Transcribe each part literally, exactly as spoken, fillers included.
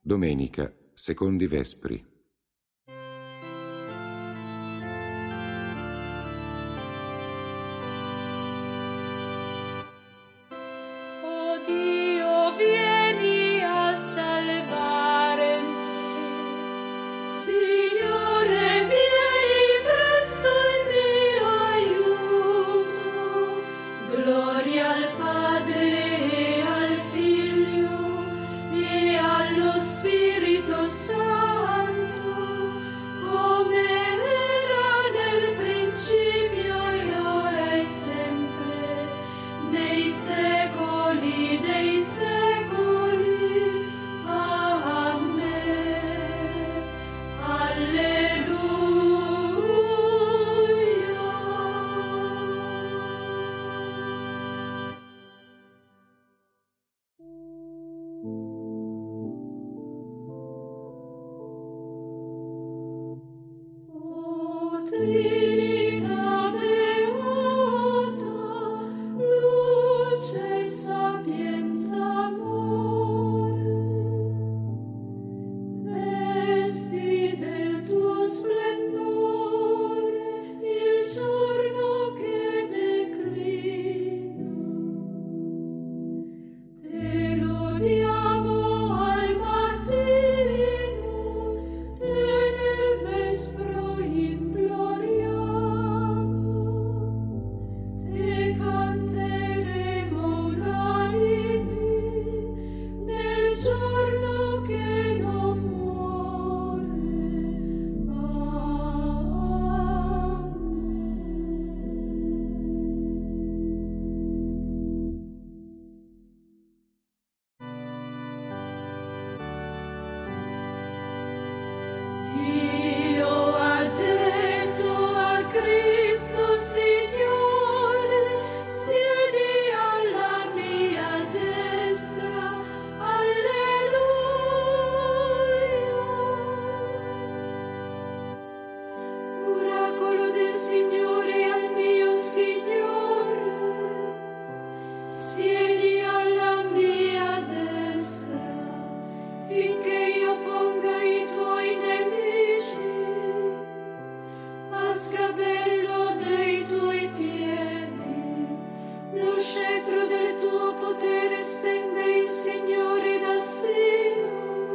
Domenica, secondi vespri. O Dio, vieni a salvarmi. Signore, vieni presto in mio aiuto. Gloria al Padre e al Figlio e allo Spirito Santo, come era nel principio e ora e sempre, nei secoli dei secoli. Amen. O Trinità beata, luce, sapienza, amore, vesti del tuo splendore il giorno che declina. Te lodiamo al mattino, te nel vespro imploriamo, te canteremo unanimi nel giorno che non muore. Dio ha detto a Cristo Signore, siedi alla mia destra. Alleluia. Oracolo del Signore al mio Signore, siedi alla mia destra, finché io ponga i tuoi nemici a sgabello dei tuoi piedi. Lo scettro del tuo potere stende il Signore da Sion,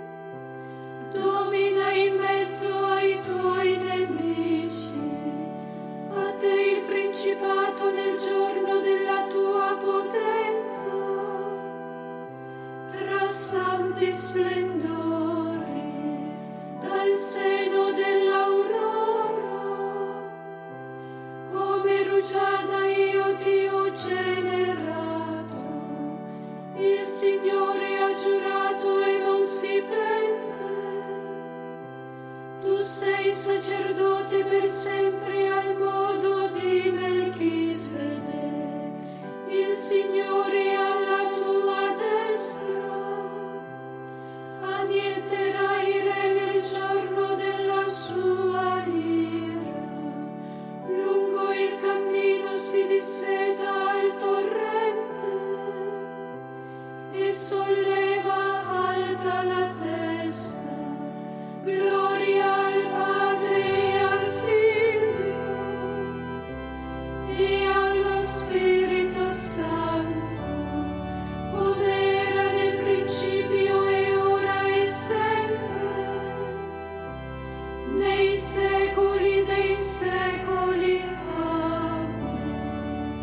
domina in mezzo ai tuoi nemici. A te il principato nel giorno della tua potenza, tra santi splendori, dal seno dell'aurora, come rugiada io ti ho generato. Il Signore ha giurato e non si pente. Tu sei sacerdote per sempre al modo di Melchisedec. Il Signore alla tua destra annieterà i re nel giorno della sua ira. Lungo il cammino si disseta al torrente e solleva alta la testa. Gloria al Padre e al Figlio e allo Spirito Santo, come era nel principio e ora e sempre, nei secoli dei secoli. Amen.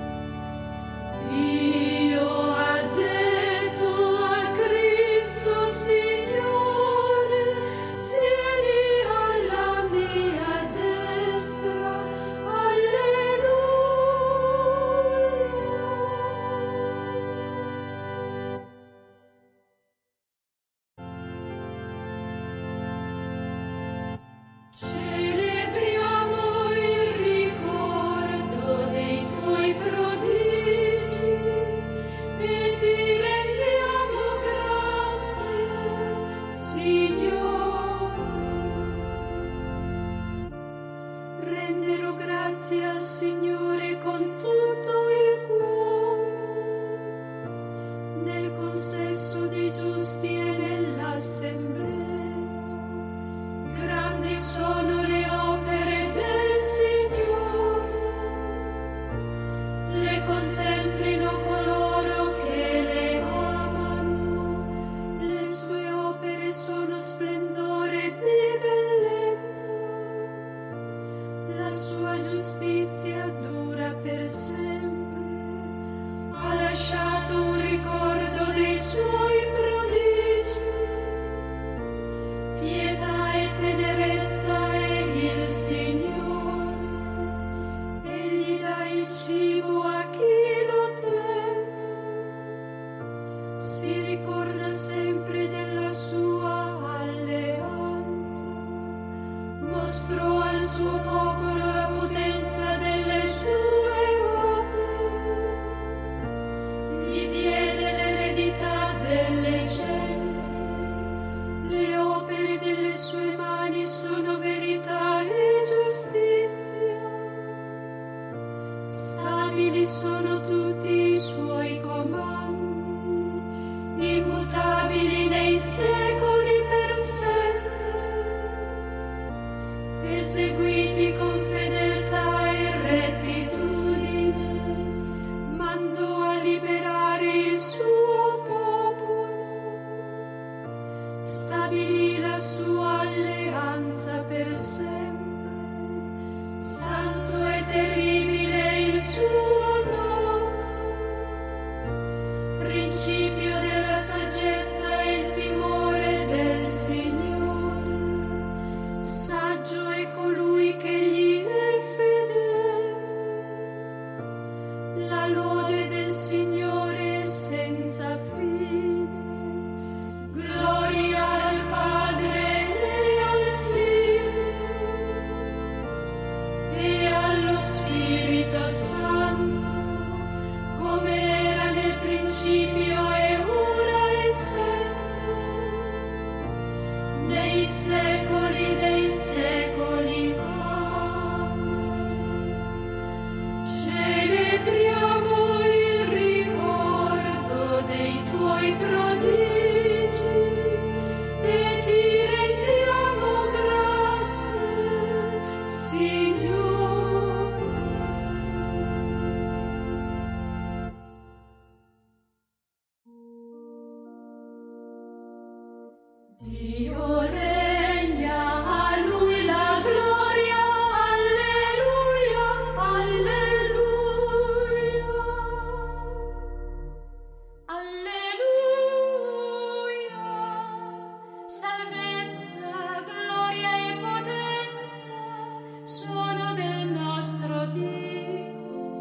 Dio ha detto a Cristo Signore, siedi alla mia destra. Alleluia. Celebriamo il ricordo dei tuoi prodigi e ti rendiamo grazie, Signore. Renderò grazie al Signore con tutto il cuore, nel nel consesso dei giusti e nell'assemblea. Grandi sono le opere del Signore, le contemplino coloro che le amano. Le sue opere sono splendore di bellezza, la sua giustizia dura per sempre. Ha lasciato un ricordo dei suoi prodigi, pietà e tenerezza è il Signore. Egli dà il cibo a chi lo teme, si ricorda sempre della sua alleanza. Mostrò al suo popolo la potenza delle sue opere, gli diede l'eredità delle genti. Le opere delle sue mani sono verità e giustizia, stabili sono tutti i suoi comandi, immutabili nei secoli per sempre, eseguiti con fedeltà e rettitudine. Mandò a liberare il suo popolo, stabilì la sua alleanza per sempre. Santo e terribile il suo nome, principio della saggezza e il timore del Signore. Saggio è colui che gli è fedele, la lode del Signore è senza fine. Gloria al Padre e al Figlio e allo Spirito Santo, come era nel principio e ora e sempre, nei secoli dei secoli. Amen. Celebriamo il ricordo dei tuoi prodigi e ti rendiamo grazie, Signore. Dio regna, a Lui la gloria, alleluia, alleluia. Alleluia, salvezza, gloria e potenza sono del nostro Dio.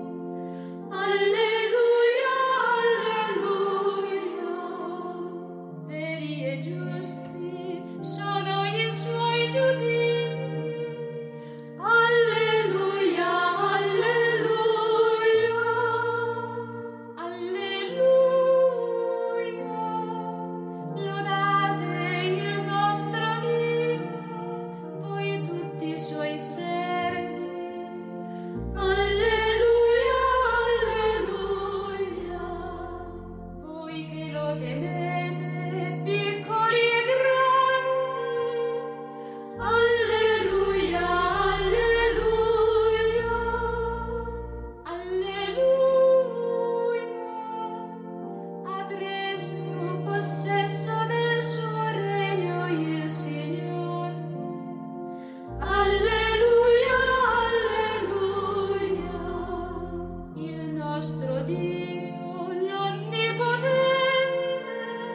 Alleluia, alleluia, veri e giusti sono i suoi giudizi. Alleluia, alleluia, alleluia, lodate il nostro Dio, voi tutti i suoi servi. Alleluia, alleluia, voi che lo temete, piccoli e grandi. Alleluia, alleluia, alleluia, ha preso possesso del suo regno il Signore. Alleluia, alleluia, il nostro Dio l'Onnipotente.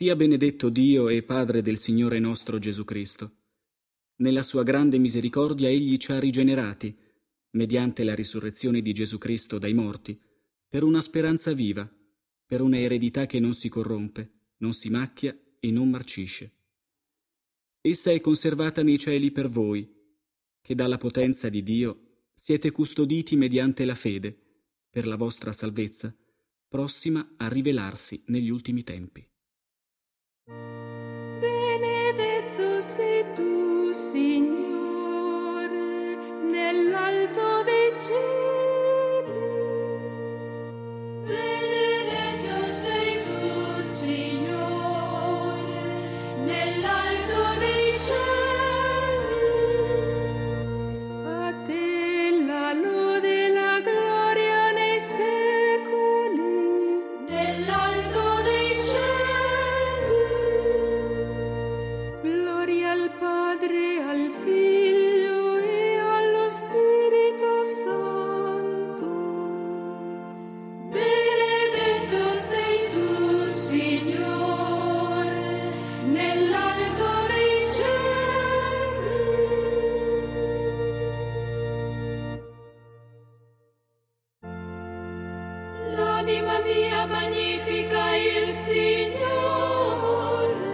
Sia benedetto Dio e Padre del Signore nostro Gesù Cristo. Nella sua grande misericordia egli ci ha rigenerati, mediante la risurrezione di Gesù Cristo dai morti, per una speranza viva, per una eredità che non si corrompe, non si macchia e non marcisce. Essa è conservata nei cieli per voi, che dalla potenza di Dio siete custoditi mediante la fede, per la vostra salvezza, prossima a rivelarsi negli ultimi tempi. Benedetto sei tu, Signore, nell'alto dei cieli. Benedetto sei tu, Signore, nell'alto dei cieli. A te la lode e la gloria nei secoli, nell'alto dei cieli. Gloria al Padre, al Figlio e allo Spirito Santo. Benedetto sei tu, Signore, nell'alto dei cieli. L'anima mia magnifica il Signore,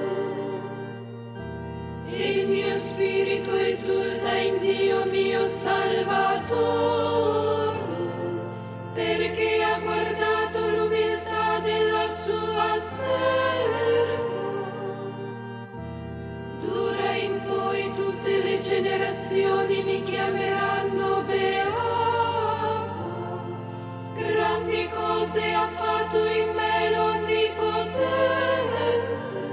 il mio spirito esulta in Dio mio Salvatore, perché ha guardato l'umiltà della sua serva. D'ora in poi tutte le generazioni mi chiameranno beata. Grandi cose ha fatto in me l'Onnipotente,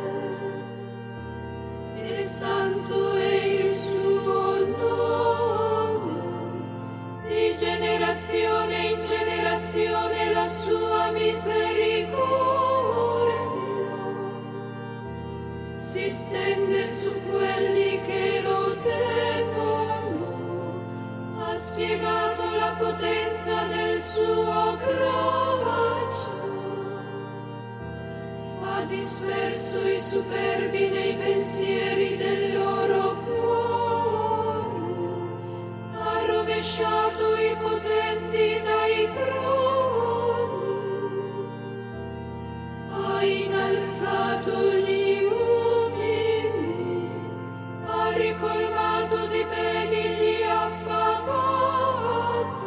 e santo è il suo nome. Di generazione in generazione la sua misericordia si stende su quelli che lo temono. Ha spiegato la potenza del suo braccio, ha disperso i superbi nei pensieri del loro cuore, ha rovesciato i potenti dai troni, ha innalzato gli umili, ha ricolmato di beni gli affamati,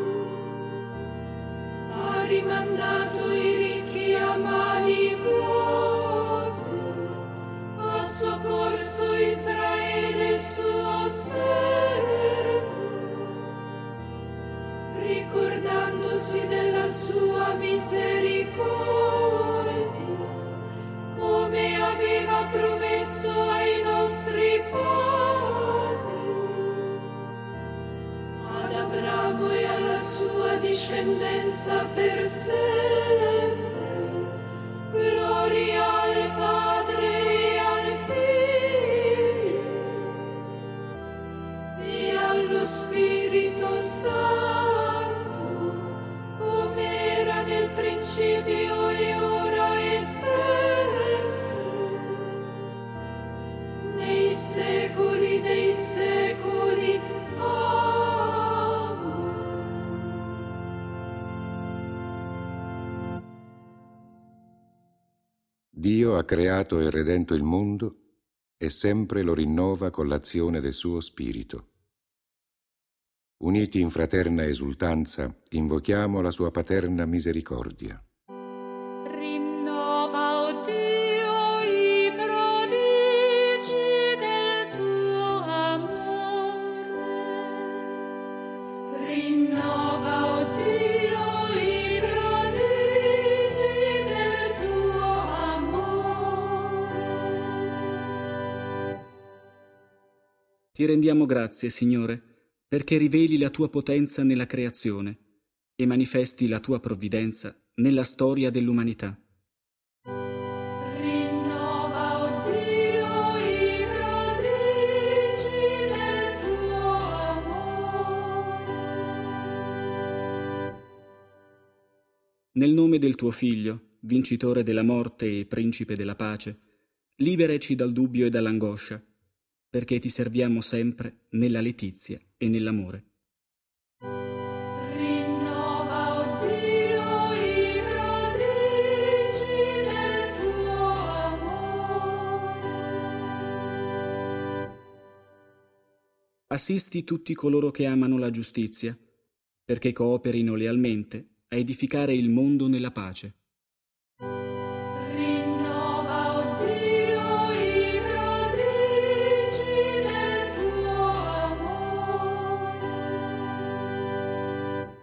ha rimandato i ricchi a mani vuote, ha soccorso Israele suo servo, ricordandosi della sua misericordia, come aveva promesso ai nostri padri, ad Abramo e alla sua discendenza per sempre. Gloria al Padre e al Figlio e allo Spirito Santo, come era nel principio e ora e sempre, nei secoli dei secoli. Amen. Dio ha creato e redento il mondo e sempre lo rinnova con l'azione del suo Spirito. Uniti in fraterna esultanza, invochiamo la sua paterna misericordia. Rinnova, o Dio, i prodigi del tuo amore. Rinnova, o Dio, i prodigi del tuo amore. Ti rendiamo grazie, Signore, perché riveli la tua potenza nella creazione e manifesti la tua provvidenza nella storia dell'umanità. Rinnova, o Dio, i prodigi del tuo amore. Nel nome del tuo Figlio, vincitore della morte e principe della pace, liberaci dal dubbio e dall'angoscia, perché ti serviamo sempre nella letizia e nell'amore. Rinnova, o Dio, i prodigi del tuo amore. Assisti tutti coloro che amano la giustizia, perché cooperino lealmente a edificare il mondo nella pace. Rinnova, o Dio, i prodigi del tuo amore.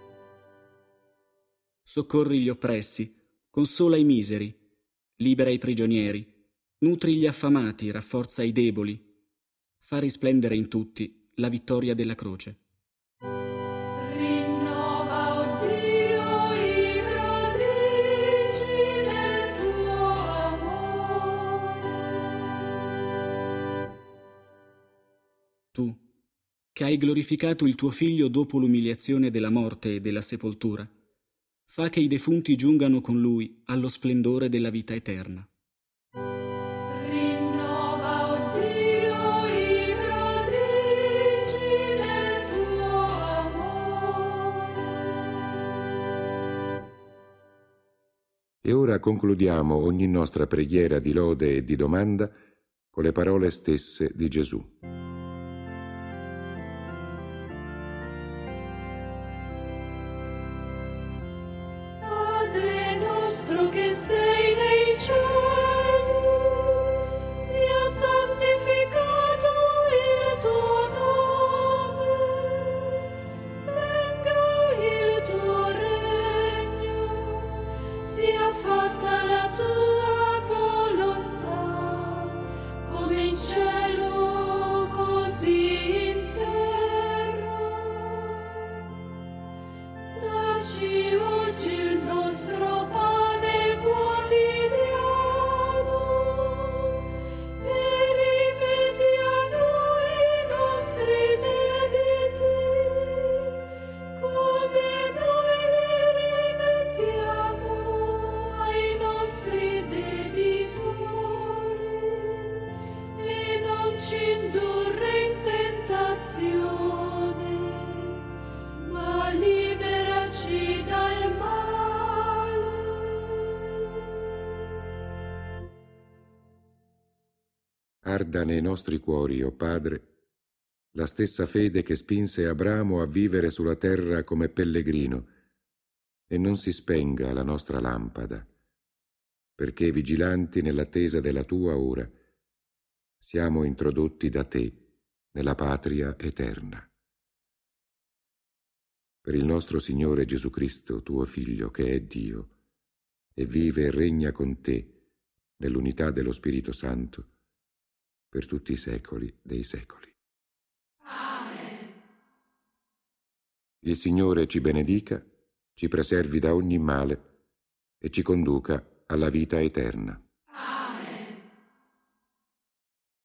Soccorri gli oppressi, consola i miseri, libera i prigionieri, nutri gli affamati, rafforza i deboli, fa risplendere in tutti la vittoria della croce. Rinnova, o Dio, i prodigi del tuo amore. Tu, che hai glorificato il tuo Figlio dopo l'umiliazione della morte e della sepoltura, fa che i defunti giungano con Lui allo splendore della vita eterna. Rinnova, o Dio, i prodigi del tuo amore. E ora concludiamo ogni nostra preghiera di lode e di domanda con le parole stesse di Gesù. Padre nostro che sei nei cieli, sia santificato il tuo nome, venga il tuo regno, sia fatta la tua volontà, come in cielo così in terra. Dacci oggi il nostro pane quotidiano e rimetti a noi i nostri debiti, come noi li rimettiamo ai nostri debitori, e non ci indurre in tentazione, ma liberaci dal male. Arda nei nostri cuori, o Padre, la stessa fede che spinse Abramo a vivere sulla terra come pellegrino, e non si spenga la nostra lampada, perché vigilanti nell'attesa della tua ora, siamo introdotti da te nella patria eterna. Per il nostro Signore Gesù Cristo, tuo Figlio, che è Dio, e vive e regna con te nell'unità dello Spirito Santo, per tutti i secoli dei secoli. Amen. Il Signore ci benedica, ci preservi da ogni male e ci conduca alla vita eterna.